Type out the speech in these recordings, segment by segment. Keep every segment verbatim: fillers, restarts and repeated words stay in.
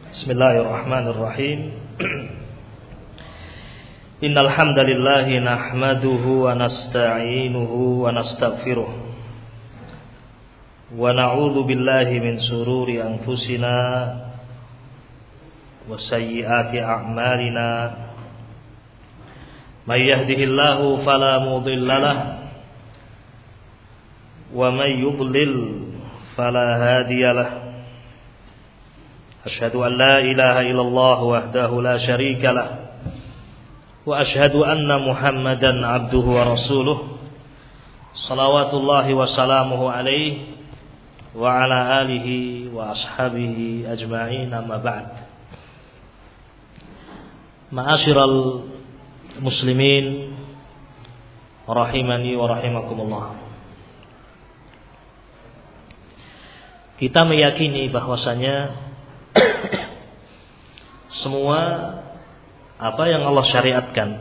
Bismillahirrahmanirrahim. Innal hamdalillah nahmaduhu wa nasta'inuhu wa nastaghfiruh wa na'udzu billahi min shururi anfusina wa sayyiati a'malina. May yahdihillahu fala mudilla lahu wa may yudlil fala hadiya lahu. Asyhadu an la ilaha illallah wahdahu la syarika lah wa asyhadu anna Muhammadan abduhu wa rasuluh salawatullahi wa salamuhu alaihi wa ala alihi wa ashabihi ajma'in, amma ba'd. Ma'asyiral muslimin rahimani wa rahimakumullah. Kita meyakini bahwasanya semua apa yang Allah syariatkan,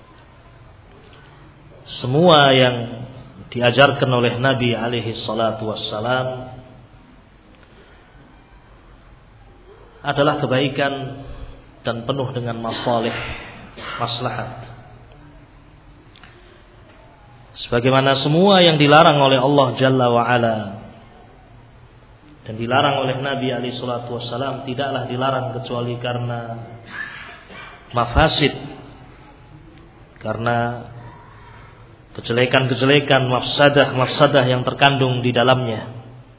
semua yang diajarkan oleh Nabi alaihi salatu wassalam adalah kebaikan dan penuh dengan masalih, maslahat. Sebagaimana semua yang dilarang oleh Allah Jalla wa Ala dan dilarang oleh Nabi alaihi salatu wassalam tidaklah dilarang kecuali karena mafasid, karena kejelekan-kejelekan, mafsadah-mafsadah yang terkandung di dalamnya.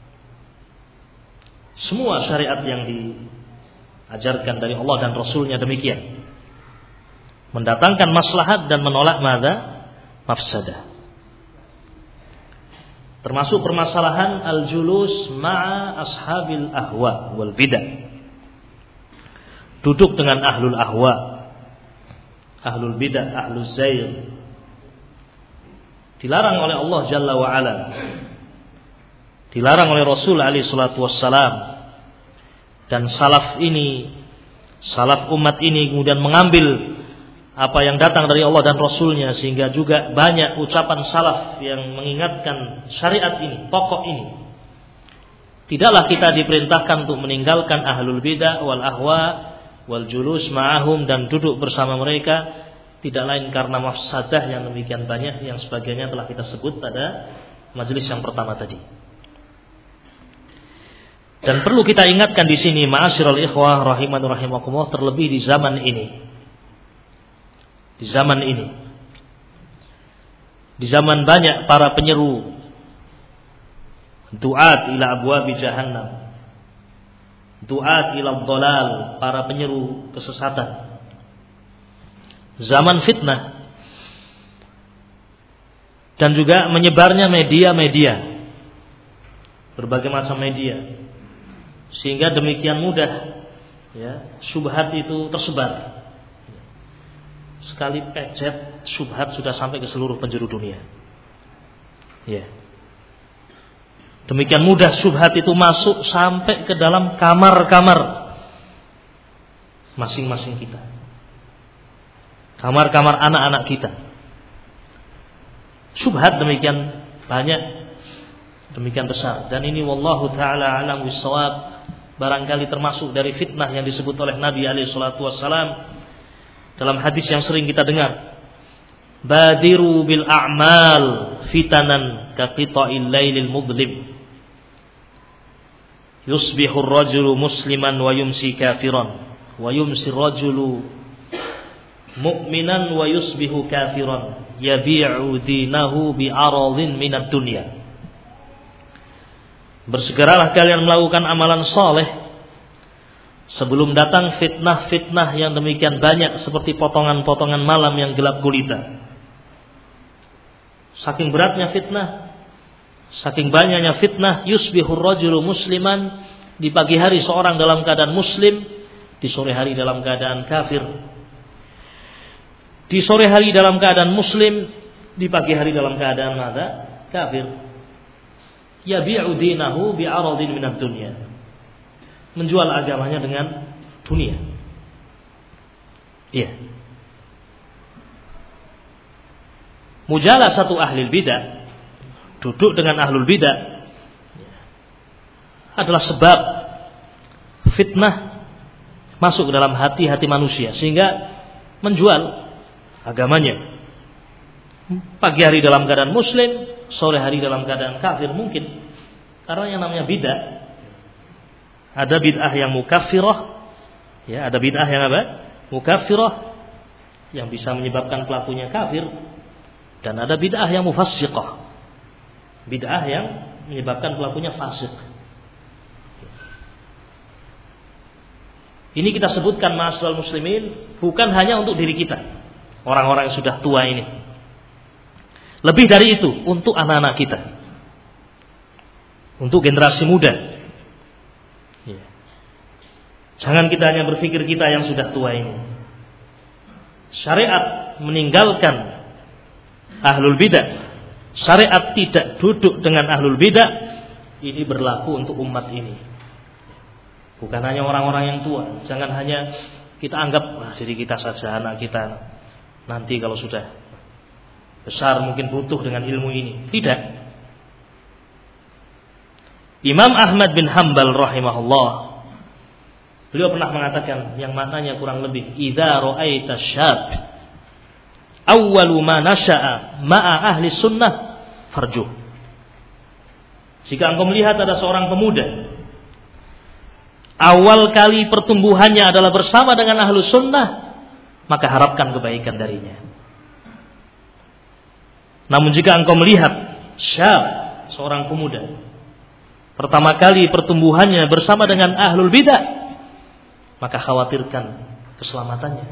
Semua syariat yang diajarkan dari Allah dan Rasulnya demikian, mendatangkan maslahat dan menolak mada? Mafsadah. Termasuk permasalahan al-julus ma'a ashabil ahwa wal bidah. Duduk dengan ahlul ahwa, ahlul bidah, ahlul zayr. Dilarang oleh Allah Jalla wa Ala. Dilarang oleh Rasul alaihi salatu wassalam. Dan salaf ini, salaf umat ini kemudian mengambil apa yang datang dari Allah dan Rasulnya, sehingga juga banyak ucapan salaf yang mengingatkan syariat ini, pokok ini. Tidaklah kita diperintahkan untuk meninggalkan ahlul bidah wal ahwa wal julus ma'ahum dan duduk bersama mereka, tidak lain karena mafsadah yang demikian banyak yang sebagainya telah kita sebut pada majelis yang pertama tadi. Dan perlu kita ingatkan di sini, ma'asyiral ikhwah rahiman rahimakumullah, terlebih di zaman ini. Di zaman ini, di zaman banyak para penyeru du'at ila abwabi jahannam, du'at ila dhalal, para penyeru kesesatan, zaman fitnah, dan juga menyebarnya media-media, berbagai macam media, sehingga demikian mudah ya syubhat itu tersebar. Sekali pejet syubhat sudah sampai ke seluruh penjuru dunia. Ya. Demikian mudah syubhat itu masuk sampai ke dalam kamar-kamar masing-masing kita. Kamar-kamar anak-anak kita. Syubhat demikian banyak, demikian besar, dan ini wallahu taala alam bissawab, barangkali termasuk dari fitnah yang disebut oleh Nabi alaihi salatu wassalam dalam hadis yang sering kita dengar, badiru bil a'mal fitanan ka qita'il lailil mudlim, yusbihu ar-rajulu musliman wa yumsi kafiran, wa yumsi ar-rajulu mu'minan wa yusbihu kafiran, yabi'u dinahu bi aradhin minad dunya. Bersegeralah kalian melakukan amalan saleh sebelum datang fitnah-fitnah yang demikian banyak seperti potongan-potongan malam yang gelap gulita. Saking beratnya fitnah, saking banyaknya fitnah, yusbihur rajulu musliman, di pagi hari seorang dalam keadaan muslim, di sore hari dalam keadaan kafir. Di sore hari dalam keadaan muslim, di pagi hari dalam keadaan mada? Kafir. Yabi'u dinahu bi'aradin minad dunya. Menjual agamanya dengan dunia. Iya. Mujalah satu ahli bidah, duduk dengan ahlul bidah, adalah sebab fitnah masuk ke dalam hati-hati manusia sehingga menjual agamanya. Pagi hari dalam keadaan muslim, sore hari dalam keadaan kafir mungkin. Karena yang namanya bid'ah, ada bid'ah yang mukaffirah, ya, ada bid'ah yang apa? Mukaffirah yang bisa menyebabkan pelakunya kafir, dan ada bid'ah yang mufassiqah, bid'ah yang menyebabkan pelakunya fasik. Ini kita sebutkan ma'asyiral muslimin bukan hanya untuk diri kita, orang-orang yang sudah tua ini. Lebih dari itu, untuk anak-anak kita, untuk generasi muda. Ya. Jangan kita hanya berpikir kita yang sudah tua ini. Syariat meninggalkan ahlul bidah, syariat tidak duduk dengan ahlul bidah. Ini berlaku untuk umat ini. Bukan hanya orang-orang yang tua. Jangan hanya kita anggap wah, diri kita saja, anak kita nanti kalau sudah besar mungkin butuh dengan ilmu ini. Tidak. Imam Ahmad bin Hanbal rahimahullah, beliau pernah mengatakan yang maknanya kurang lebih, idza ra'aita syab awwalu ma nasha'a ma'a ahli sunnah farjuh. Jika engkau melihat ada seorang pemuda awal kali pertumbuhannya adalah bersama dengan ahlu sunnah, maka harapkan kebaikan darinya. Namun jika engkau melihat syab, seorang pemuda, pertama kali pertumbuhannya bersama dengan ahlul bidah, maka khawatirkan keselamatannya.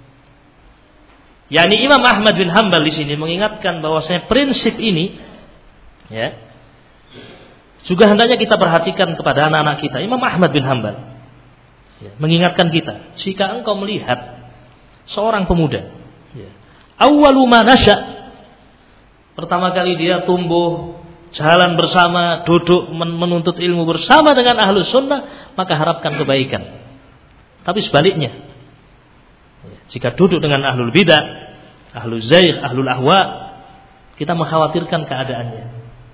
Yani Imam Ahmad bin Hanbal di sini mengingatkan bahwasanya prinsip ini, ya, juga hendaknya kita perhatikan kepada anak-anak kita. Imam Ahmad bin Hanbal ya, mengingatkan kita, jika engkau melihat seorang pemuda, ya, awwalu ma nasha', pertama kali dia tumbuh, jalan bersama, duduk menuntut ilmu bersama dengan ahlus sunnah, maka harapkan kebaikan. Tapi sebaliknya, jika duduk dengan ahlul bidah, ahlul zaygh, ahlul ahwa, kita mengkhawatirkan keadaannya.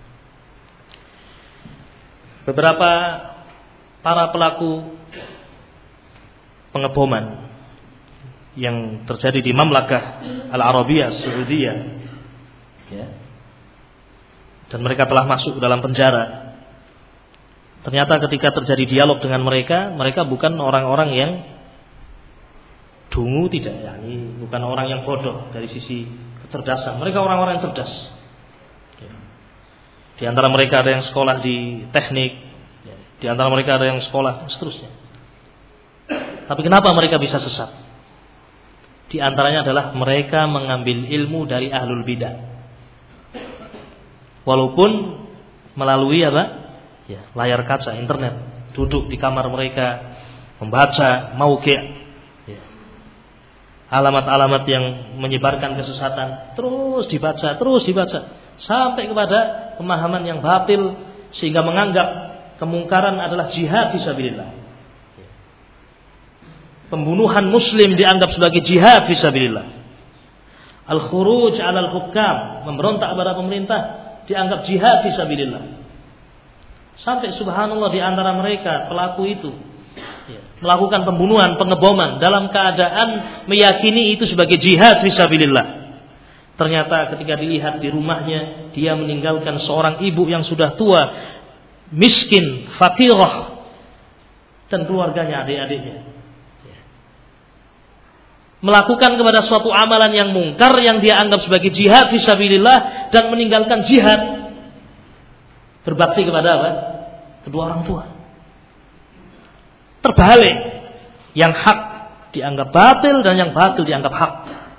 Beberapa para pelaku pengeboman yang terjadi di Mamlakah Al-Arabiyah Saudiyah, ya, dan mereka telah masuk ke dalam penjara. Ternyata ketika terjadi dialog dengan mereka, mereka bukan orang-orang yang dungu, tidak, ya, ini bukan orang yang bodoh dari sisi kecerdasan. Mereka orang-orang yang cerdas. Ya. Di antara mereka ada yang sekolah di teknik, ya. Di antara mereka ada yang sekolah seterusnya. Tapi kenapa mereka bisa sesat? Di antaranya adalah mereka mengambil ilmu dari ahlul bidah. Walaupun melalui apa? Ya, layar kaca internet, duduk di kamar mereka membaca mauqi', ya, alamat-alamat yang menyebarkan kesesatan, terus dibaca, terus dibaca sampai kepada pemahaman yang batil sehingga menganggap kemungkaran adalah jihad fisabilillah. Ya. Pembunuhan muslim dianggap sebagai jihad fisabilillah. Al-khuruj 'alal hukam, memberontak kepada pemerintah, dianggap jihad fisabilillah. Sampai subhanallah di antara mereka pelaku itu ya, melakukan pembunuhan, pengeboman dalam keadaan meyakini itu sebagai jihad fisabilillah. Ternyata ketika dilihat di rumahnya, dia meninggalkan seorang ibu yang sudah tua, miskin, fakirah, dan keluarganya, adik-adiknya. Ya. Melakukan kepada suatu amalan yang mungkar yang dia anggap sebagai jihad fisabilillah dan meninggalkan jihad. Berbakti kepada apa? Kedua orang tua. Terbalik, yang hak dianggap batil dan yang batil dianggap hak.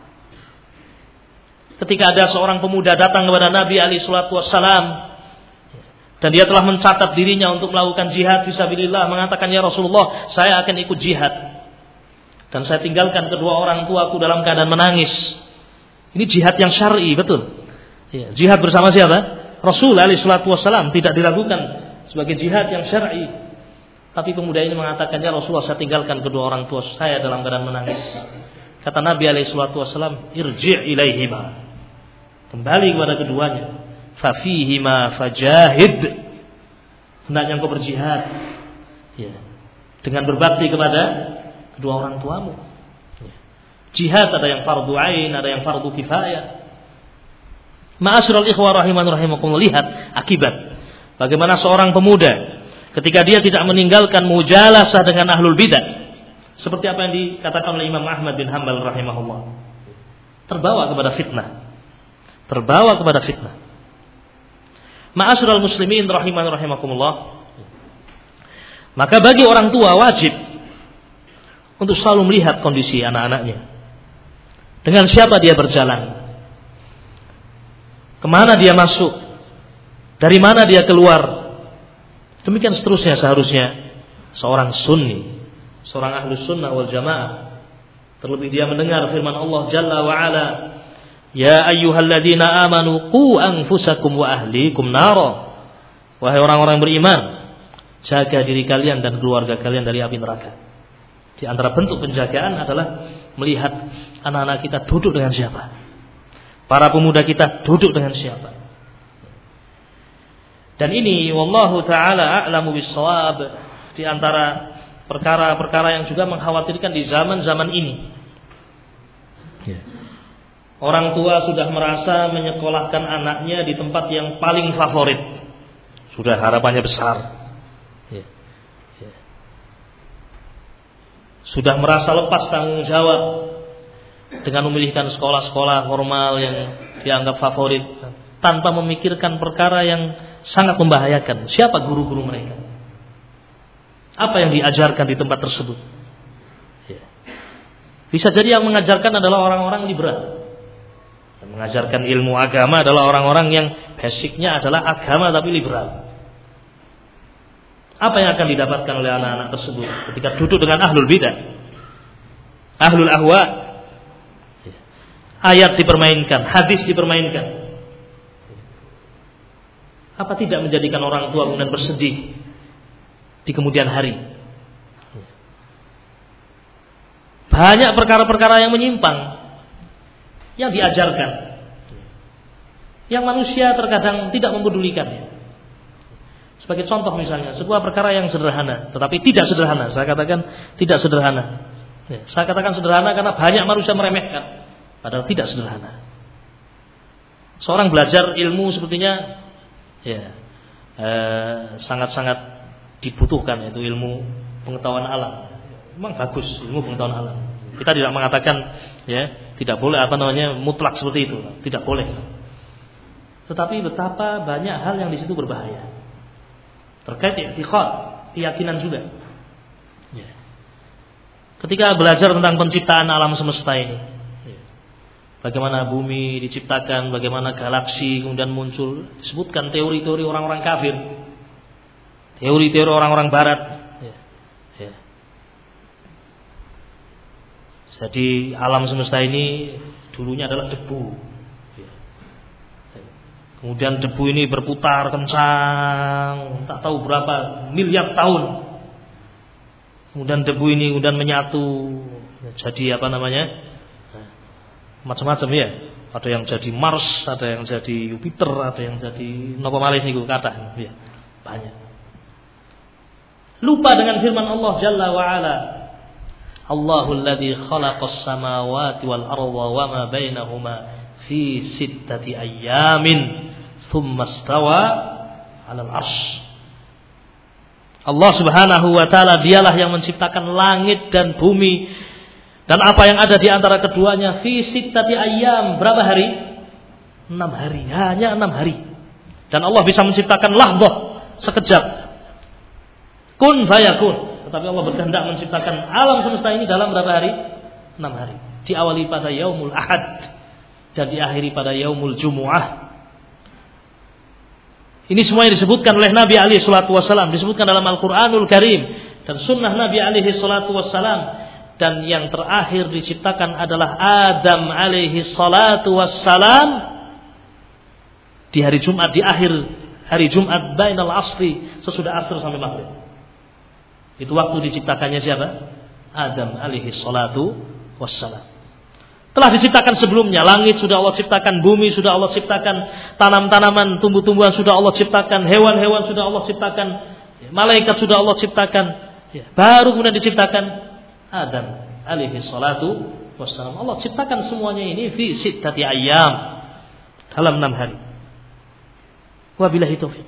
Ketika ada seorang pemuda datang kepada Nabi alaihi salatu wassalam dan dia telah mencatat dirinya untuk melakukan jihad fisabilillah, mengatakan, ya Rasulullah, saya akan ikut jihad dan saya tinggalkan kedua orang tuaku dalam keadaan menangis. Ini jihad yang syar'i, betul. Ya, jihad bersama siapa? Rasul alaihi salatu wassalam, tidak diragukan sebagai jihad yang syar'i. Tapi pemuda ini mengatakan, ya Rasulullah, saya tinggalkan kedua orang tua saya dalam keadaan menangis. Kata Nabi alaihi salatu wassalam, irji' ilaihima, kembali kepada keduanya. Fa fihima fajahid, hendaknya engkau berjihad, ya, dengan berbakti kepada kedua orang tuamu. Jihad ada yang fardu ain, ada yang fardu kifayah. Ma'asyiral ikhwah rahiman rahimakumullah, lihat akibat bagaimana seorang pemuda ketika dia tidak meninggalkan mujalasah dengan ahlul bidah, seperti apa yang dikatakan oleh Imam Ahmad bin Hanbal rahimahullah, terbawa kepada fitnah. Terbawa kepada fitnah. Ma'asyiral muslimin rahiman rahimakumullah, maka bagi orang tua wajib untuk selalu melihat kondisi anak-anaknya. Dengan siapa dia berjalan, kemana dia masuk, dari mana dia keluar. Demikian seterusnya seharusnya seorang sunni, seorang ahlus sunnah wal jamaah. Terlebih dia mendengar firman Allah Jalla wa Ala, ya ayyuhalladzina amanu qu anfusakum wa ahlikum nara. Wahai orang-orang beriman, jaga diri kalian dan keluarga kalian dari api neraka. Di antara bentuk penjagaan adalah melihat anak-anak kita duduk dengan siapa, para pemuda kita duduk dengan siapa. Dan ini wallahu taala a'lamu bis-shawab, di antara perkara-perkara yang juga mengkhawatirkan di zaman-zaman ini. Orang tua sudah merasa menyekolahkan anaknya di tempat yang paling favorit, sudah harapannya besar, sudah merasa lepas tanggung jawab dengan memilihkan sekolah-sekolah formal yang dianggap favorit, tanpa memikirkan perkara yang sangat membahayakan. Siapa guru-guru mereka? Apa yang diajarkan di tempat tersebut? Bisa jadi yang mengajarkan adalah orang-orang liberal. Yang mengajarkan ilmu agama adalah orang-orang yang basicnya adalah agama tapi liberal. Apa yang akan didapatkan oleh anak-anak tersebut ketika duduk dengan ahlul bidah, ahlul ahwa? Ayat dipermainkan, hadis dipermainkan. Apa tidak menjadikan orang tua kemudian bersedih di kemudian hari? Banyak perkara-perkara yang menyimpang yang diajarkan, yang manusia terkadang tidak mempedulikannya. Sebagai contoh misalnya, sebuah perkara yang sederhana, tetapi tidak sederhana. Saya katakan tidak sederhana. Ya, saya katakan sederhana karena banyak manusia meremehkan, padahal tidak sederhana. Seorang belajar ilmu sepertinya ya eh, sangat-sangat dibutuhkan, yaitu ilmu pengetahuan alam. Memang bagus ilmu pengetahuan alam. Kita tidak mengatakan ya tidak boleh apa namanya mutlak seperti itu, tidak boleh. Tetapi betapa banyak hal yang di situ berbahaya. Terkait i'tiqad, keyakinan juga. Ya. Ketika belajar tentang penciptaan alam semesta ini, ya. Bagaimana bumi diciptakan, bagaimana galaksi kemudian muncul, disebutkan teori-teori orang-orang kafir, teori-teori orang-orang barat. Ya. Ya. Jadi alam semesta ini dulunya adalah debu. Kemudian debu ini berputar kencang, tak tahu berapa miliar tahun. Kemudian debu ini kemudian menyatu, jadi apa namanya, macam-macam ya. Ada yang jadi Mars, ada yang jadi Jupiter, ada yang jadi napa malih niku kathah, ya. Banyak. Lupa dengan firman Allah Jalla wa Ala. Allahul ladzi khalaqas samawati wal arda wa ma bainahuma fi sittati ayyamin thumma istawa 'alal 'arsy. Allah Subhanahu wa taala dialah yang menciptakan langit dan bumi dan apa yang ada di antara keduanya fi sittati ayyam. Berapa hari? enam hari. Hanya enam hari. Dan Allah bisa menciptakan lahdzah, sekejap. Kun fayakun. Tetapi Allah berkehendak menciptakan alam semesta ini dalam berapa hari? enam hari. Diawali pada yaumul ahad dan diakhiri pada yaumul jumu'ah. Ini semua yang disebutkan oleh Nabi alaihi salatu wassalam, disebutkan dalam Al-Quranul Karim dan sunnah Nabi alaihi salatu wassalam. Dan yang terakhir diciptakan adalah Adam alaihi salatu wassalam di hari Jumat, di akhir hari Jumat bainal asri, sesudah asr sampai maghrib. Itu waktu diciptakannya siapa? Adam alaihi salatu wassalam. Telah diciptakan sebelumnya, langit sudah Allah ciptakan, bumi sudah Allah ciptakan, tanam-tanaman, tumbuh-tumbuhan sudah Allah ciptakan, hewan-hewan sudah Allah ciptakan, malaikat sudah Allah ciptakan, ya. Baru kemudian diciptakan Adam alaihi salatu wassalam. Allah ciptakan semuanya ini fi sittati ayyam, dalam enam hari. Wabillahi taufiq.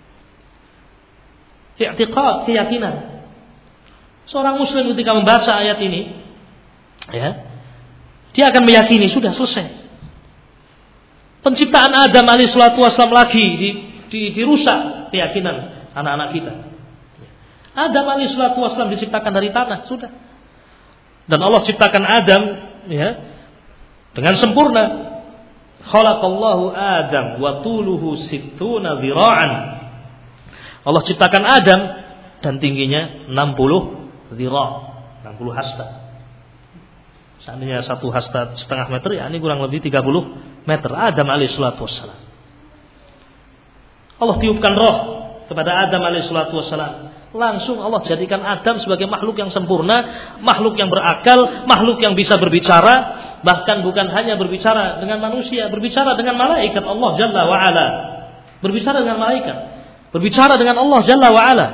I'tiqad, keyakinan. Seorang muslim ketika membaca ayat ini, ya, dia akan meyakini sudah selesai. Penciptaan Adam alaihi salatu wassalam lagi di, di, dirusak keyakinan anak-anak kita. Adam alaihi salatu wassalam diciptakan dari tanah, sudah. Dan Allah ciptakan Adam, ya, dengan sempurna. Khalaqallahu Adam wa tuluhu sittuna dhira'an. Allah ciptakan Adam dan tingginya enam puluh dhira', enam puluh hasta. Seandainya satu hasta setengah meter, ya ini kurang lebih tiga puluh meter. Adam alaihi salatu wassalam. Allah tiupkan roh kepada Adam alaihi salatu wassalam. Langsung Allah jadikan Adam sebagai makhluk yang sempurna, makhluk yang berakal, makhluk yang bisa berbicara. Bahkan bukan hanya berbicara dengan manusia, berbicara dengan malaikat Allah Jalla wa'ala. Berbicara dengan malaikat, berbicara dengan Allah Jalla wa'ala.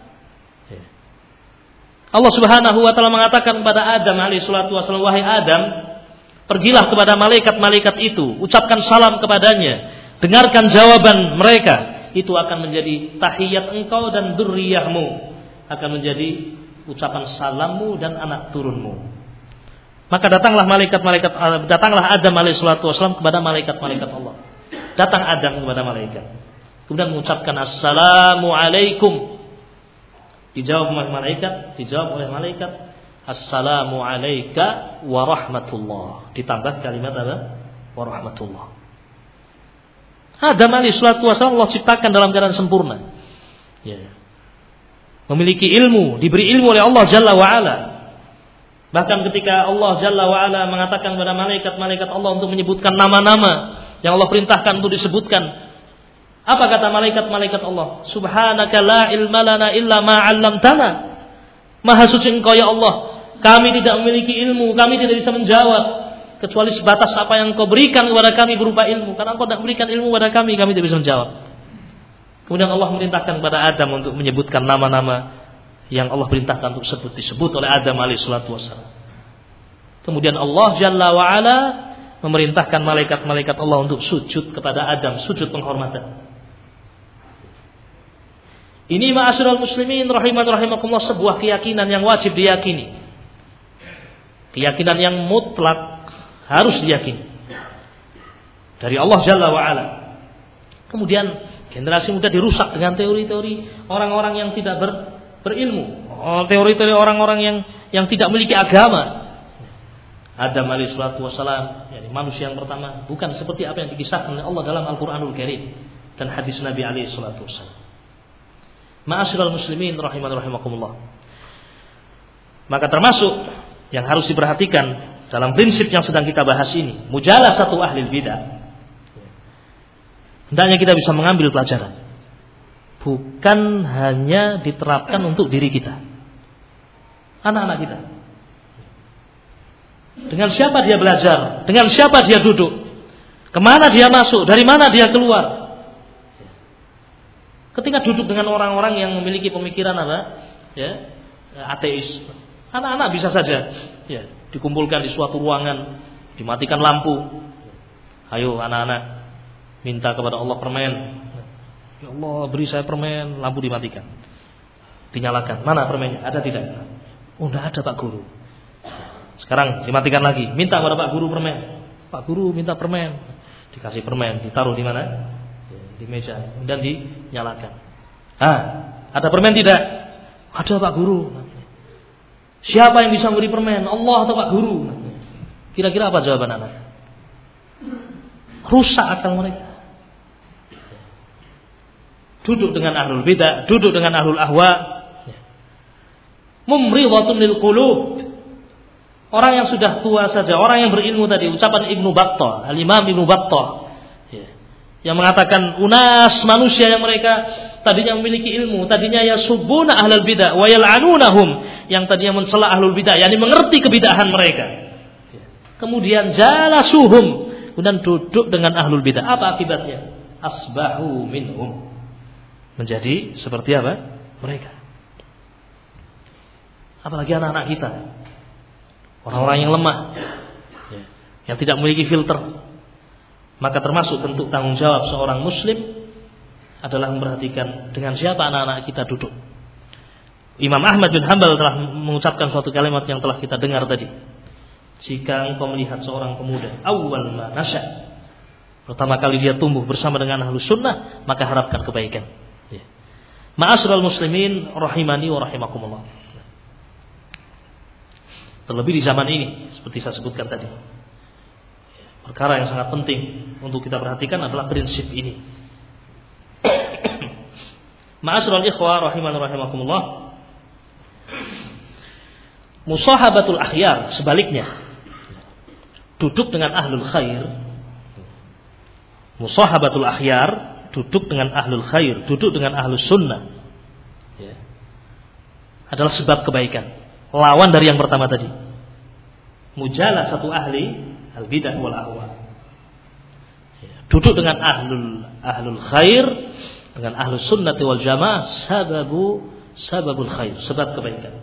Allah subhanahu wa ta'ala mengatakan kepada Adam alaihi salatu wassalam, wahai Adam, pergilah kepada malaikat-malaikat itu, ucapkan salam kepadanya, dengarkan jawaban mereka, itu akan menjadi tahiyat engkau dan dzurriyyahmu, akan menjadi ucapan salammu dan anak turunmu. Maka datanglah malaikat-malaikat, datanglah Adam alaihi salatu wassalam kepada malaikat-malaikat Allah. Datang Adam kepada malaikat, kemudian mengucapkan assalamu alaikum. Dijawab oleh malaikat, dijawab oleh malaikat, assalamu alayka wa rahmatullah. Ditambah kalimat apa? Wa rahmatullah. Adam alaihi salatu wassalam Allah ciptakan dalam keadaan sempurna. Ya. Memiliki ilmu, diberi ilmu oleh Allah Jalla wa'ala. Bahkan ketika Allah Jalla wa'ala mengatakan kepada malaikat-malaikat Allah untuk menyebutkan nama-nama yang Allah perintahkan untuk disebutkan, apa kata malaikat-malaikat Allah? Subhanaka la ilma lana illa ma 'allamtana. Maha suci Engkau ya Allah, kami tidak memiliki ilmu, kami tidak bisa menjawab kecuali sebatas apa yang Engkau berikan kepada kami berupa ilmu. Karena Engkau tidak berikan ilmu kepada kami, kami tidak bisa menjawab. Kemudian Allah memerintahkan kepada Adam untuk menyebutkan nama-nama yang Allah perintahkan untuk disebut disebut oleh Adam alaihi salatu wassalam. Kemudian Allah Jalla wa Ala memerintahkan malaikat-malaikat Allah untuk sujud kepada Adam, sujud penghormatan. Ini ma'asyiral muslimin rahiman rahimakumullah, sebuah keyakinan yang wajib diyakini. Keyakinan yang mutlak harus diyakini dari Allah Jalla wa Ala. Kemudian generasi muda dirusak dengan teori-teori orang-orang yang tidak ber, berilmu, teori-teori orang-orang yang yang tidak memiliki agama. Adam alaihi salatu wassalam, yakni manusia yang pertama, bukan seperti apa yang dikisahkan oleh Allah dalam Al-Qur'anul Karim dan hadis Nabi alaihi salatu wassalam. Ma'asyiral muslimin rahiman rahimakumullah. Maka termasuk yang harus diperhatikan dalam prinsip yang sedang kita bahas ini, mujalasatu ahlil bidah. Hendaknya kita bisa mengambil pelajaran. Bukan hanya diterapkan untuk diri kita, anak-anak kita. Dengan siapa dia belajar, dengan siapa dia duduk, kemana dia masuk, dari mana dia keluar. Ketika duduk dengan orang-orang yang memiliki pemikiran apa, ya, ateis, anak-anak bisa saja, ya, dikumpulkan di suatu ruangan, dimatikan lampu. Ayo anak-anak, minta kepada Allah permen. Ya Allah, beri saya permen, lampu dimatikan, dinyalakan. Mana permennya? Ada tidak? Oh, tidak ada Pak Guru. Sekarang dimatikan lagi, minta kepada Pak Guru permen. Pak Guru minta permen, dikasih permen, ditaruh di mana? Di meja, dan dinyalakan. Ah, ada permen tidak? Ada Pak Guru. Siapa yang bisa memberi permen? Allah atau Pak Guru? Kira-kira apa jawaban anak? Rusak akal mereka. Duduk dengan ahlul bidah, duduk dengan ahlul ahwa. Mumridhatun lil qulub. Orang yang sudah tua saja, orang yang berilmu tadi, ucapan Ibnu Battah, Al-Imam Ibnu Battah, yang mengatakan unas manusia yang mereka tadinya memiliki ilmu, tadinya yasubbuna ahlul bidah wa yal'anunahum, yang tadinya mencela ahlul bidah, yakni mengerti kebidahan mereka. Kemudian jalasuhum, kemudian duduk dengan ahlul bidah. Apa akibatnya? Asbahu minhum, menjadi seperti apa? Mereka. Apalagi anak-anak kita. orang-orang yang lemah, ya, yang tidak memiliki filter. Maka termasuk bentuk tanggung jawab seorang muslim adalah memperhatikan dengan siapa anak-anak kita duduk. Imam Ahmad bin Hanbal telah mengucapkan suatu kalimat yang telah kita dengar tadi. Jika engkau melihat seorang pemuda awal ma nasya, pertama kali dia tumbuh bersama dengan ahlus sunnah, maka harapkan kebaikan. Ya. Ma'asyiral muslimin rahimani wa rahimakumullah. Terlebih di zaman ini, seperti saya sebutkan tadi, perkara yang sangat penting untuk kita perhatikan adalah prinsip ini. Ma'asyiral ikhwah rahimani wa rahimakumullah. Musahabatul akhyar, sebaliknya, duduk dengan ahlul khair. Musahabatul akhyar, duduk dengan ahlul khair, duduk dengan ahlus sunnah, ya, adalah sebab kebaikan. Lawan dari yang pertama tadi, mujalah satu ahli al bidah wal ahwa. Ya, duduk dengan ahlul ahlul khair, dengan ahlus sunnati wal jamaah, sababu sababul khair, sebab kebaikan.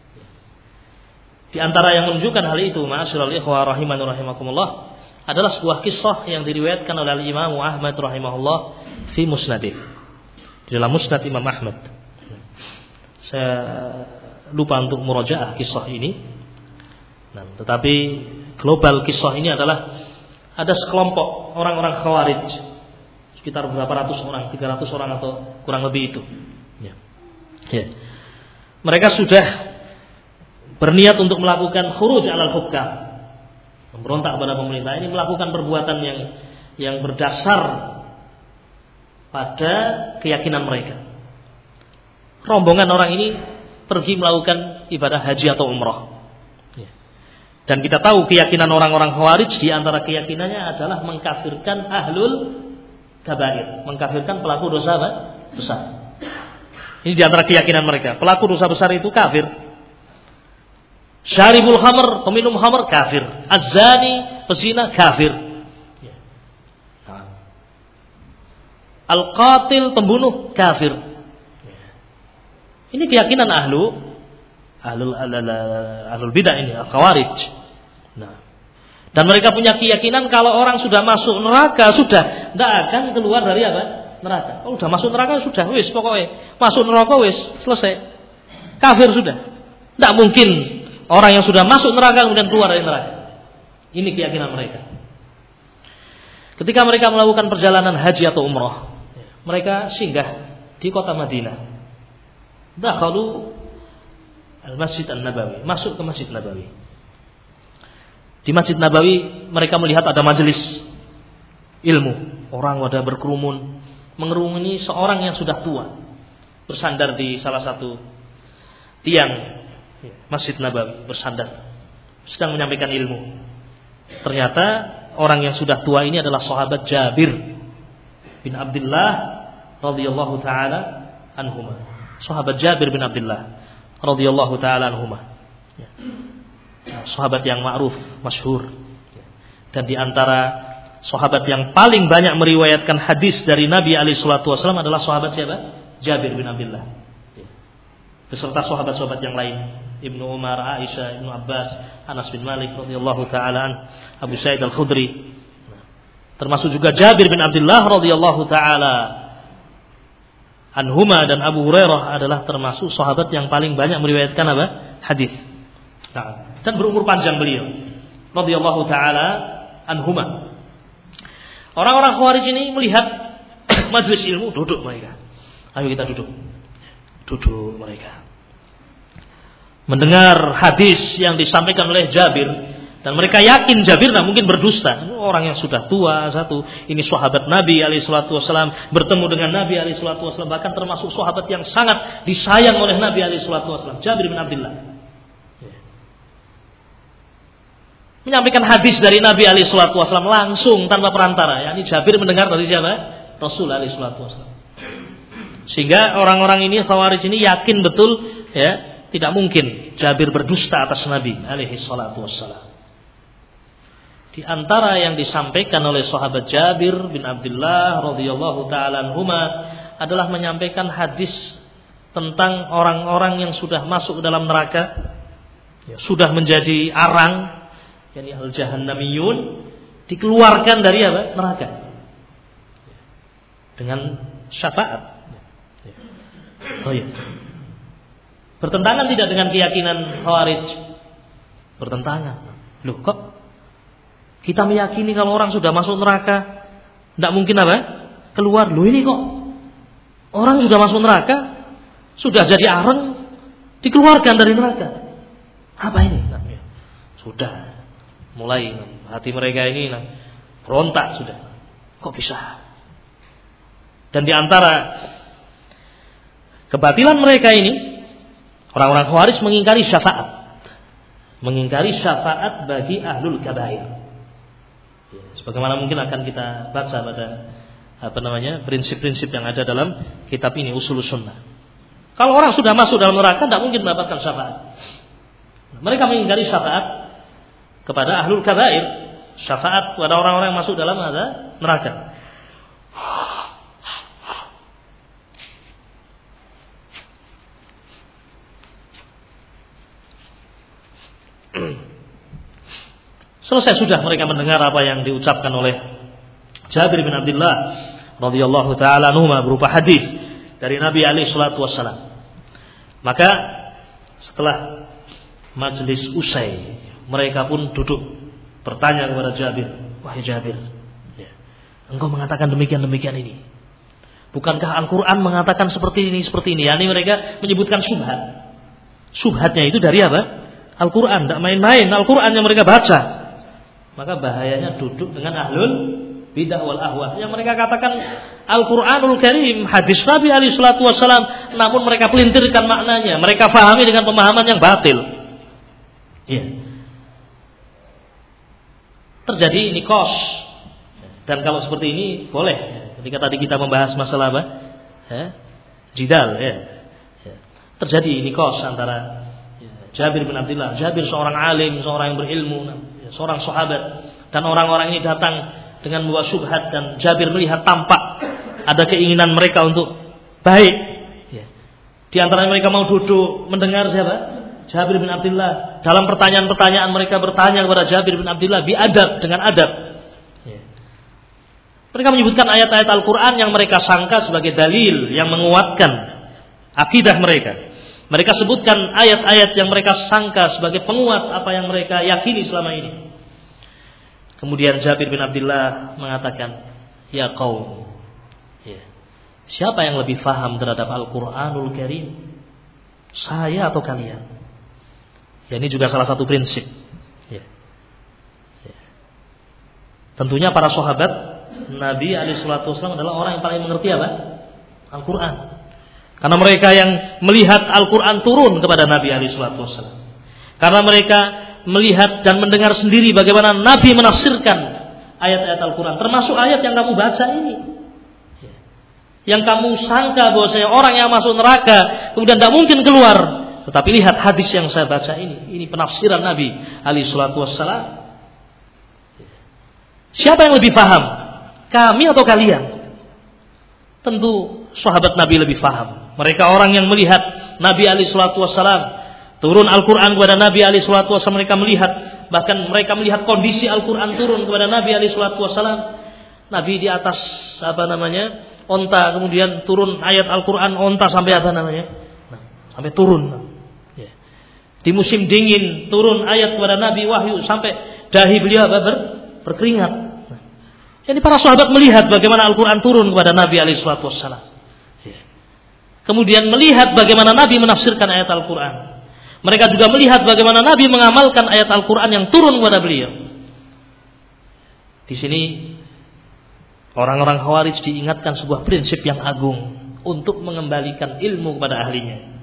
Di antara yang menunjukkan hal itu, ma'asyiral ikhwah rahimani rahimakumullah, adalah sebuah kisah yang diriwayatkan oleh Imam Ahmad rahimahullah fi musnadih. Di dalam musnad Imam Ahmad. Saya lupa untuk murajaah kisah ini. Nah, tetapi global kisah ini adalah ada sekelompok orang-orang Khawarij, sekitar berapa ratus orang, tiga ratus orang atau kurang lebih itu. Ya. Ya. Mereka sudah berniat untuk melakukan khuruj alal hukam, memberontak kepada pemerintah. Ini melakukan perbuatan yang yang berdasar pada keyakinan mereka. Rombongan orang ini pergi melakukan ibadah haji atau umrah. Dan kita tahu keyakinan orang-orang Khawarij, di antara keyakinannya adalah mengkafirkan ahlul kabair, mengkafirkan pelaku dosa besar. Ini di antara keyakinan mereka. Pelaku dosa besar itu kafir. Syaribul khamr, peminum khamr, kafir. Az-zani, pezina, kafir. Al-qatil, pembunuh, kafir. Ini keyakinan ahlu ahlul ahlul bidah ini, al-khawarij. Nah, dan mereka punya keyakinan kalau orang sudah masuk neraka, sudah tidak akan keluar dari apa? Neraka. Kalau sudah masuk neraka, sudah wis pokoknya masuk neraka wis selesai. Kafir sudah. Tidak mungkin orang yang sudah masuk neraka kemudian keluar dari neraka. Ini keyakinan mereka. Ketika mereka melakukan perjalanan haji atau umrah, mereka singgah di kota Madinah. Dakhalu al-Masjid An-Nabawi, masuk ke Masjid Nabawi. Di Masjid Nabawi mereka melihat ada majelis ilmu, orang pada berkerumun mengerumuni seorang yang sudah tua, bersandar di salah satu tiang Masjid Nabawi, bersandar, sedang menyampaikan ilmu. Ternyata orang yang sudah tua ini adalah sahabat Jabir bin Abdullah radhiyallahu taala anhuma. Sahabat Jabir bin Abdullah radhiyallahu taala anhuma. Ya. Sahabat yang ma'ruf, masyhur. Dan di antara sahabat yang paling banyak meriwayatkan hadis dari Nabi alaihi salatu wasallam adalah sahabat siapa? Jabir bin Abdullah. Ya. Beserta sahabat-sahabat yang lain. Ibnu Umar, Aisyah, Ibnu Abbas, Anas bin Malik radhiyallahu taala, Abu Sa'id Al-Khudri. Termasuk juga Jabir bin Abdullah radhiyallahu taala anhuma, dan Abu Hurairah adalah termasuk sahabat yang paling banyak meriwayatkan apa? Hadis. Nah, dan berumur panjang beliau radhiyallahu taala anhuma. Orang-orang Khawarij ini melihat majelis ilmu, duduk mereka. Ayo kita duduk. Duduk mereka. Mendengar hadis yang disampaikan oleh Jabir, dan mereka yakin Jabir tidak mungkin berdusta. Orang yang sudah tua satu, ini sahabat Nabi alaihi salatu wasallam, bertemu dengan Nabi alaihi salatu wasallam, bahkan termasuk sahabat yang sangat disayang oleh Nabi alaihi salatu wasallam, Jabir bin Abdullah. Menyampaikan hadis dari Nabi alaihi salatu wasallam langsung tanpa perantara. yakni Jabir mendengar dari siapa? Rasul alaihi salatu wasallam. Sehingga orang-orang ini, Khawarij ini yakin betul, ya, tidak mungkin Jabir berdusta atas Nabi alaihi salatu wassalam. Di antara yang disampaikan oleh sahabat Jabir bin Abdullah radhiyallahu taala anhuma adalah menyampaikan hadis tentang orang-orang yang sudah masuk ke dalam neraka, ya, sudah menjadi arang, yakni al-jahannamiyun, dikeluarkan dari apa? Neraka dengan syafaat. Oh iya. Bertentangan tidak dengan keyakinan Khawarij? Bertentangan. Loh kok kita meyakini kalau orang sudah masuk neraka tidak mungkin apa? Keluar. Loh ini kok orang sudah masuk neraka, sudah jadi arang, dikeluarkan dari neraka. Apa ini? Nah, ya. Sudah mulai hati mereka ini nah, berontak sudah. Kok bisa? Dan di antara kebatilan mereka ini, orang-orang Khawarij mengingkari syafaat. Mengingkari syafaat bagi ahlul kabair. Ya, sebagaimana mungkin akan kita baca pada apa namanya prinsip-prinsip yang ada dalam kitab ini, Ushulus Sunnah. Kalau orang sudah masuk dalam neraka, tidak mungkin mendapatkan syafaat. Mereka mengingkari syafaat kepada ahlul kabair, syafaat kepada orang-orang yang masuk dalam neraka. Selesai sudah mereka mendengar apa yang diucapkan oleh Jabir bin Abdullah radhiyallahu taala anhu berupa hadis dari Nabi alaihi salatu wassalam. Maka setelah majelis usai, mereka pun duduk bertanya kepada Jabir, wahai Jabir, ya, engkau mengatakan demikian-demikian ini. Bukankah Al-Quran mengatakan seperti ini, seperti ini? Yani mereka menyebutkan syubhat. Syubhatnya itu dari apa? Al-Quran, tidak main-main. Al-Quran yang mereka baca. Maka bahayanya duduk dengan ahlul bidah wal ahwa. Yang mereka katakan Al-Quranul Karim, hadis Nabi alaihi salatu wassalam, namun mereka pelintirkan maknanya. Mereka fahami dengan pemahaman yang batil. Ya. Terjadi ini kos. Dan kalau seperti ini boleh. Ketika tadi kita membahas masalah apa? Ya. Jidal. Ya. Ya. Terjadi ini kos antara Jabir bin Abdullah. Jabir seorang alim, seorang yang berilmu, seorang sahabat, dan orang-orang ini datang dengan membawa syubhat, dan Jabir melihat tampak ada keinginan mereka untuk baik. Ya. Di antara mereka mau duduk mendengar siapa? Jabir bin Abdullah. Dalam pertanyaan-pertanyaan mereka bertanya kepada Jabir bin Abdullah biadab, dengan adab. Ya. Mereka menyebutkan ayat-ayat Al-Quran yang mereka sangka sebagai dalil yang menguatkan akidah mereka. Mereka sebutkan ayat-ayat yang mereka sangka sebagai penguat apa yang mereka yakini selama ini. Kemudian Jabir bin Abdullah mengatakan, ya qaum, ya, siapa yang lebih faham terhadap Al-Quranul Karim? Saya atau kalian? Ya, ini juga salah satu prinsip. Ya. Ya. Tentunya para sahabat Nabi alaihi salatu wasallam adalah orang yang paling mengerti apa? Al-Quran. Karena mereka yang melihat Al-Quran turun kepada Nabi alaihi salatu wasallam. Karena mereka melihat dan mendengar sendiri bagaimana Nabi menafsirkan ayat-ayat Al-Quran. Termasuk ayat yang kamu baca ini. Yang kamu sangka bahwasanya orang yang masuk neraka kemudian tidak mungkin keluar. Tetapi lihat hadis yang saya baca ini. Ini penafsiran Nabi alaihi salatu wasallam. Siapa yang lebih paham? Kami atau kalian? Tentu sahabat Nabi lebih paham. Mereka orang yang melihat Nabi alaihi salatu wasallam turun Al-Quran kepada Nabi alaihi salatu wasallam. Mereka melihat, bahkan mereka melihat kondisi Al-Quran turun kepada Nabi alaihi salatu wasallam. Nabi di atas apa namanya onta, kemudian turun ayat Al-Quran, onta sampai apa namanya nah, sampai turun. Ya. Di musim dingin turun ayat kepada Nabi wahyu sampai dahi beliau ber, berkeringat. Nah. Jadi para sahabat melihat bagaimana Al-Quran turun kepada Nabi alaihi salatu wasallam. Kemudian melihat bagaimana Nabi menafsirkan ayat Al-Quran. Mereka juga melihat bagaimana Nabi mengamalkan ayat Al-Quran yang turun kepada beliau. Di sini orang-orang Khawarij diingatkan sebuah prinsip yang agung untuk mengembalikan ilmu kepada ahlinya.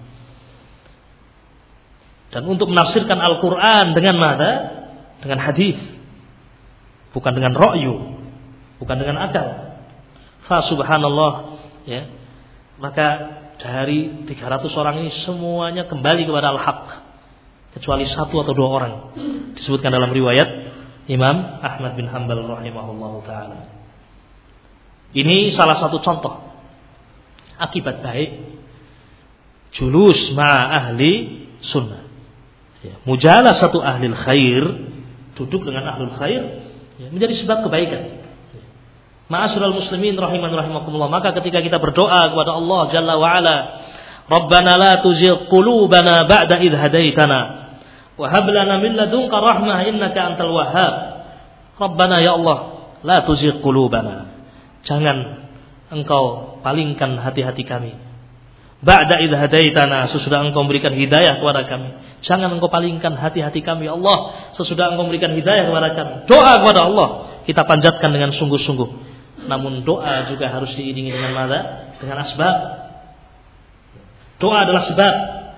Dan untuk menafsirkan Al-Quran dengan mana? Dengan hadis. Bukan dengan ra'yu. Bukan dengan akal. Fa subhanallah. Ya. Maka dari tiga ratus orang ini semuanya kembali kepada al-haq, kecuali satu atau dua orang disebutkan dalam riwayat Imam Ahmad bin Hanbal rahimahullahu taala. Ini salah satu contoh akibat baik julus ma ahli sunnah. Ya, mujalasatu ahlil khair, duduk dengan ahlul khair, ya, menjadi sebab kebaikan. Ma'asyiral muslimin rahiman rahimakumullah, maka ketika kita berdoa kepada Allah Jalla wa Ala, Rabbana la tuzigh qulubana ba'da idh hadaitana wa hab lana min ladunka rahmah innaka antal wahhab. Rabbana ya Allah, la tuzigh qulubana. Jangan engkau palingkan hati-hati kami. Ba'da idh hadaitana, sesudah engkau memberikan hidayah kepada kami. Jangan engkau palingkan hati-hati kami ya Allah, sesudah engkau memberikan hidayah kepada kami. Doa kepada Allah kita panjatkan dengan sungguh-sungguh. Namun doa juga harus diiringi dengan mana? Dengan asbab. Doa adalah sebab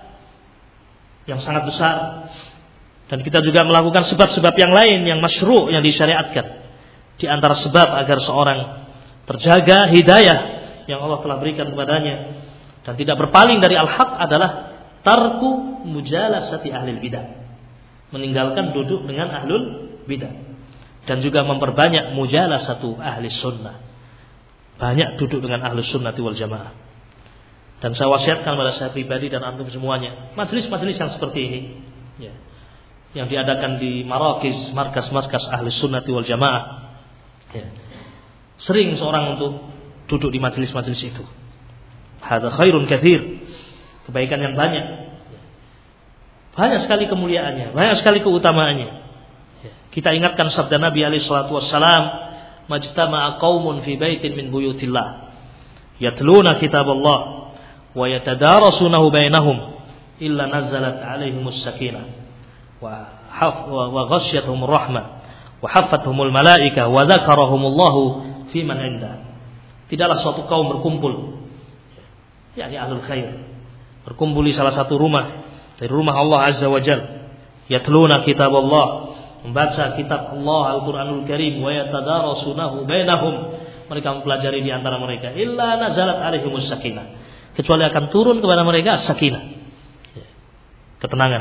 yang sangat besar, dan kita juga melakukan sebab-sebab yang lain yang masyru' yang disyariatkan. Di antara sebab agar seorang terjaga hidayah yang Allah telah berikan kepadanya dan tidak berpaling dari al-haq adalah tarku mujalasati ahlil bidah, meninggalkan duduk dengan ahlul bidah, dan juga memperbanyak mujalasatu ahli sunnah, banyak duduk dengan ahli sunnati wal jamaah. Dan saya wasiatkan pada saya pribadi dan antum semuanya, majelis-majelis yang seperti ini, ya, yang diadakan di marakis, markas-markas ahli sunnati wal jamaah, ya, sering seorang untuk duduk di majelis-majelis itu. Hadza khairun katsir, kebaikan yang banyak, banyak sekali kemuliaannya, banyak sekali keutamaannya. Ya, kita ingatkan sabda Nabi alaihi salatu wassalam, majtama'a qaumun fi baitin min buyutillah yatluna kitaballah wa yatadarasunahu bainahum illa nazzalat alaihimus sakinah wa haf wa ghasyiyatuhumur rahmah wa hafathumul malaikah wa dzakarahumullahu fi man indah. Tidaklah suatu kaum berkumpul, yakni ahlul khair, berkumpul di salah satu rumah dari rumah Allah Azza wa Jalla, yatluna kitaballah, membaca kitab Allah Al-Qur'anul Karim, wa yatadarasunahu bainahum, mereka mempelajari di antara mereka, illa nazalat alaihimus sakinah, kecuali akan turun kepada mereka sakinah, ketenangan.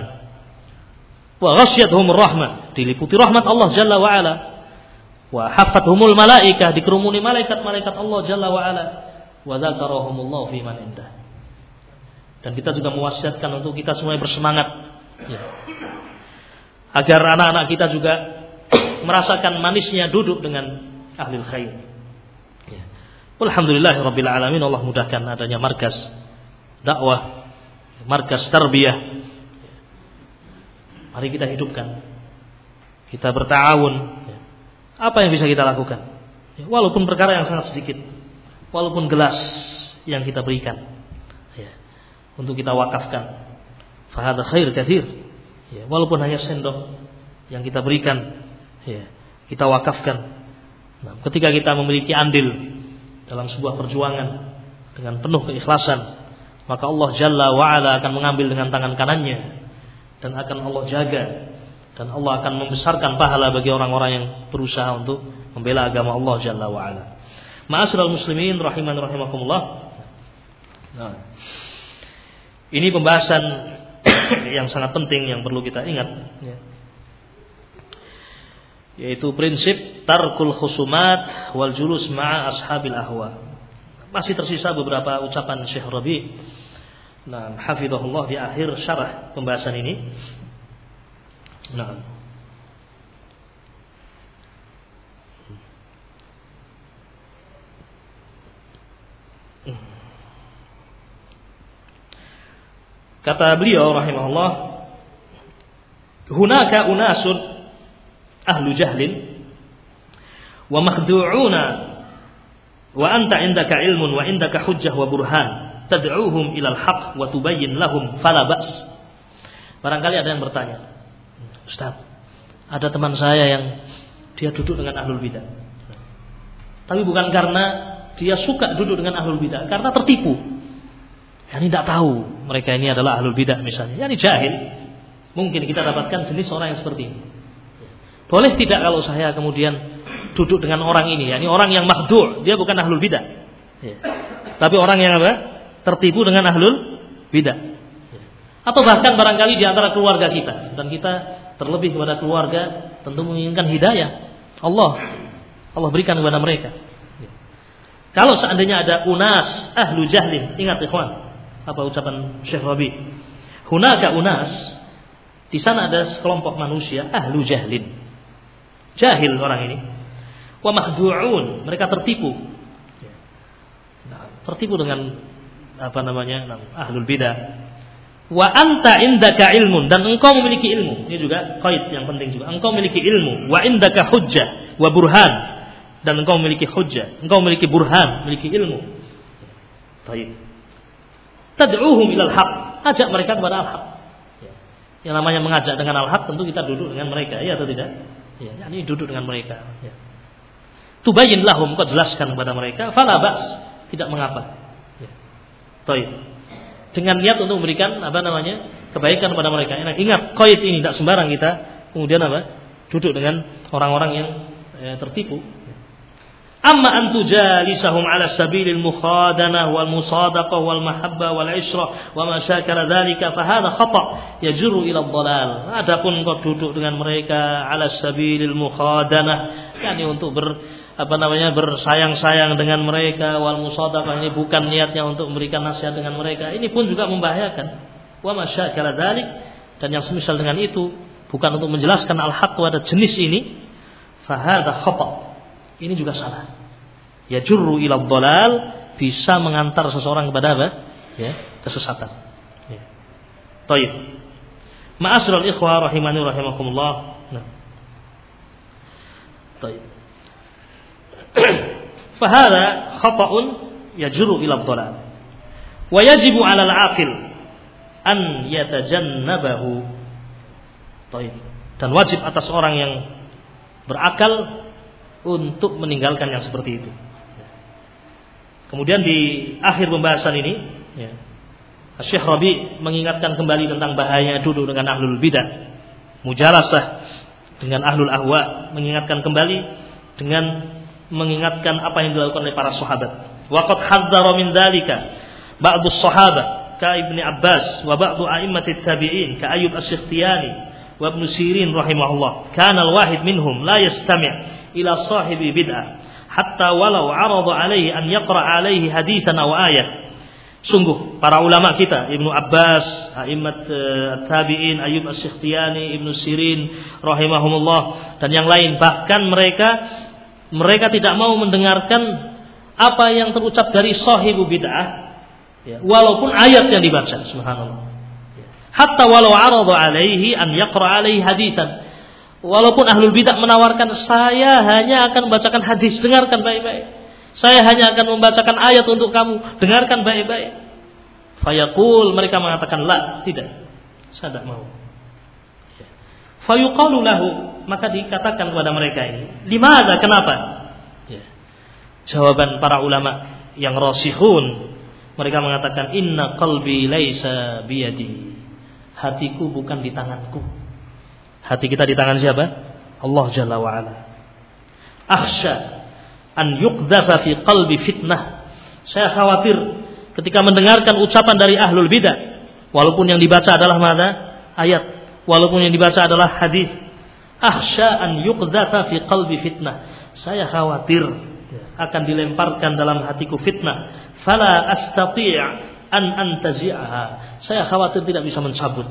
Wa ghasyiyatuhumur rahmah, diliputi rahmat Allah Jalla wa Ala. Wa hafathumul malaikah, dikerumuni malaikat-malaikat Allah Jalla wa Ala. Wa dzakarahumullahu fi man indah. Dan kita juga mewasiatkan untuk kita semuanya bersemangat, ya, agar anak-anak kita juga merasakan manisnya duduk dengan ahlul khair. Ya. Alhamdulillahirabbil alamin, Allah mudahkan adanya markas dakwah, markas tarbiyah. Mari kita hidupkan, kita berta'awun. Ya. Apa yang bisa kita lakukan? Ya, walaupun perkara yang sangat sedikit, walaupun gelas yang kita berikan, ya, untuk kita wakafkan, fahadha khair katsir. Ya, walaupun hanya sendok yang kita berikan, ya, kita wakafkan. Nah, ketika kita memiliki andil dalam sebuah perjuangan dengan penuh keikhlasan, maka Allah Jalla wa'ala akan mengambil dengan tangan kanannya dan akan Allah jaga, dan Allah akan membesarkan pahala bagi orang-orang yang berusaha untuk membela agama Allah Jalla wa'ala. Ma'asyiral muslimin rahiman rahimakumullah. Nah, ini pembahasan yang sangat penting yang perlu kita ingat, ya, yaitu prinsip tarkul khusumat wal julus ma'a ashabil ahwa. Masih tersisa beberapa ucapan Syekh Rabi', nah, hafizahullah, di akhir syarah pembahasan ini. Nah, kata beliau rahimahullah, hunaka unasun ahlu jahlin wa makhdu'una wa anta indaka ilmun wa indaka hujjah wa burhan tad'uuhum ilal haq wa tubayyin lahum fala ba's. Barangkali ada yang bertanya, Ustaz, ada teman saya yang dia duduk dengan ahlul bidah, tapi bukan karena dia suka duduk dengan ahlul bidah, karena tertipu. Yani tidak tahu mereka ini adalah ahlul bidah misalnya, yani jahil. Mungkin kita dapatkan jenis orang yang seperti ini. Boleh tidak kalau saya kemudian duduk dengan orang ini, yani orang yang makhdu', dia bukan ahlul bidah, ya, tapi orang yang apa? Tertipu dengan ahlul bidah. Atau bahkan barangkali di antara keluarga kita, dan kita terlebih kepada keluarga tentu menginginkan hidayah Allah Allah berikan kepada mereka. Kalau seandainya ada unas ahlu jahlin, ingat ikhwan, apa ucapan Syekh Rabi', hunaka unas Di sana ada sekelompok manusia ahlu jahlin. Jahil orang ini. Wa mahdu'un, mereka tertipu. Nah, tertipu dengan apa namanya? Ahlul bidah. Wa anta indaka ilmun, dan engkau memiliki ilmu. Ini juga qaid yang penting juga. Engkau memiliki ilmu. Wa indaka hujjah wa burhan, dan engkau memiliki hujjah, engkau memiliki burhan, memiliki ilmu. Baik. Tad'uhum ilal haq, ajak mereka kepada al-haq. Ya. Yang namanya mengajak dengan al-haq tentu kita duduk dengan mereka, ya atau tidak? Ya, ini duduk dengan mereka. Ya. Tubayyin lahum, kau jelaskan kepada mereka, fala ba's, tidak mengapa. Ya. Baik. Dengan niat untuk memberikan apa namanya kebaikan kepada mereka. Ingat, qaid ini tidak sembarang kita kemudian apa? Duduk dengan orang-orang yang eh, tertipu. Amma an tujalisahum ala sabilil mukhadanah wal musadaqah wal mahabbah wal ishrah wa ma syakala dzalika fa hadha khata' yajru ila dhalal. Adapun kau duduk dengan mereka ala sabilil mukhadanah, yakni untuk ber apa namanya bersayang-sayang dengan mereka, wal musadaqah, ini bukan niatnya untuk memberikan nasihat dengan mereka, ini pun juga membahayakan. Wa ma syakala dzalik, dan yang semisal dengan itu, bukan untuk menjelaskan al-haq pada jenis ini, fa hadha khata'. Ini juga salah. Ya jurru ila dhalal, bisa mengantar seseorang kepada apa? Ya, kesesatan. Ya. Baik. Ma'asyiral ikhwah rahimani rahimakumullah. Nah. Baik. Fa hadha khata'un yajurru ila dhalal. Wa yajibu 'ala al-'aqil an yatajannabahu. Baik. Dan wajib atas orang yang berakal untuk meninggalkan yang seperti itu. Kemudian di akhir pembahasan ini, ya, Syekh Rabi mengingatkan kembali tentang bahayanya duduk dengan ahlul bidah, mujalasah dengan ahlul ahwa, mengingatkan kembali dengan mengingatkan apa yang dilakukan oleh para sahabat. Waqad hadzara min dzalika ba'du sahabat ka Ibnu Abbas wa ba'du a'immatit tabi'in ka Ayyub as-Sikhtiyani wa Ibnu Sirin rahimahullah. Kana al-wahid minhum la yastami' ila sahibi bid'ah hatta walau 'arada 'alaihi an yaqra' 'alaihi hadisan aw ayat. Sungguh para ulama kita, Ibnu Abbas, a'immat at-tabi'in, Ayyub as-Sikhtiyani, Ibnu Sirin rahimahumullah, dan yang lain, bahkan mereka mereka tidak mau mendengarkan apa yang terucap dari sahibu bid'ah, ya, walaupun ayat yang dibaca, subhanallah. Hatta walau 'arada 'alaihi an yaqra' 'alaihi hadisan. Walaupun ahlul bidah menawarkan, saya hanya akan membacakan hadis, dengarkan baik-baik. Saya hanya akan membacakan ayat untuk kamu, dengarkan baik-baik. Fayaqul, mereka mengatakan, la, tidak, saya tidak mau. Fayuqalu lahu, maka dikatakan kepada mereka ini, limadza, kenapa? Ya. Jawaban para ulama yang rasihun, mereka mengatakan, inna qalbi laisa biyadi. Hatiku bukan di tanganku. Hati kita di tangan siapa? Allah Jalla wa'ala. Akhsha an yuqdhafa fi qalbi fitnah. Saya khawatir ketika mendengarkan ucapan dari ahlul bidah, walaupun yang dibaca adalah mana? Ayat. Walaupun yang dibaca adalah hadis. Akhsha an yuqdhafa fi qalbi fitnah. Saya khawatir akan dilemparkan dalam hatiku fitnah. Fala astati' an antazi'aha. Saya khawatir tidak bisa mencabut.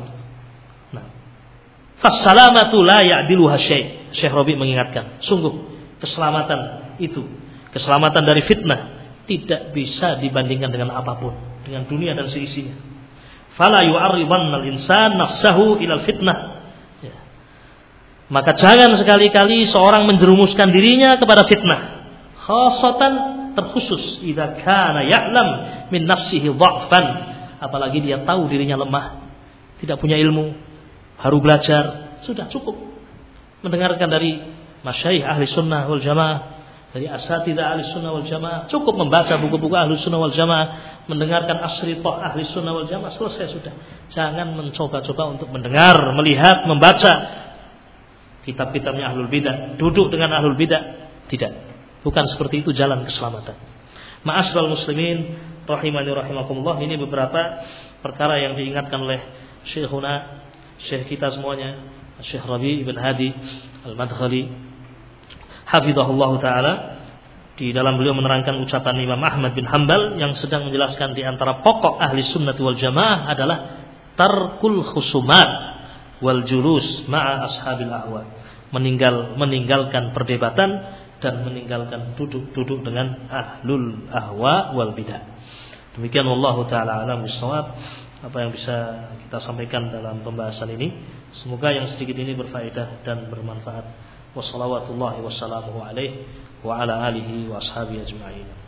Fassalamatu la ya'diluha syai'. Syekh Rabi mengingatkan, sungguh keselamatan itu, keselamatan dari fitnah tidak bisa dibandingkan dengan apapun, dengan dunia dan seisinya. Fala yu'arridanna al-insan nafsahu ilal fitnah. Ya. Maka jangan sekali-kali seorang menjerumuskan dirinya kepada fitnah. Khasatan, terkhusus idza kana ya'lam min nafsihi dha'fan, apalagi dia tahu dirinya lemah, tidak punya ilmu, baru belajar, sudah cukup mendengarkan dari masyayikh ahli sunnah wal jamaah, dari asatidzah ahli sunnah wal jamaah, cukup membaca buku-buku ahli sunnah wal jamaah, mendengarkan asritah ahli sunnah wal jamaah, selesai sudah. Jangan mencoba-coba untuk mendengar, melihat, membaca kitab-kitabnya ahlul bidah, duduk dengan ahlul bidah. Tidak, bukan seperti itu jalan keselamatan. Ma'asyiral muslimin rahimani rahimakumullah, ini beberapa perkara yang diingatkan oleh Syekhuna, Syekh kita semuanya, Syekh Rabi ibn Hadi al-Madkhali hafizahullah ta'ala, di dalam beliau menerangkan ucapan Imam Ahmad bin Hanbal yang sedang menjelaskan di antara pokok ahli sunnah wal jamaah adalah tarkul khusumat wal julus ma'a ashabil ahwa. Meninggal meninggalkan perdebatan dan meninggalkan duduk-duduk dengan ahlul ahwa wal bidah. Demikian wallahu taala alam bissawab apa yang bisa kita sampaikan dalam pembahasan ini. Semoga yang sedikit ini berfaedah dan bermanfaat. Wassalawatullahi wassalamuhu alaihi wa ala alihi wa ashabihi ajma'in.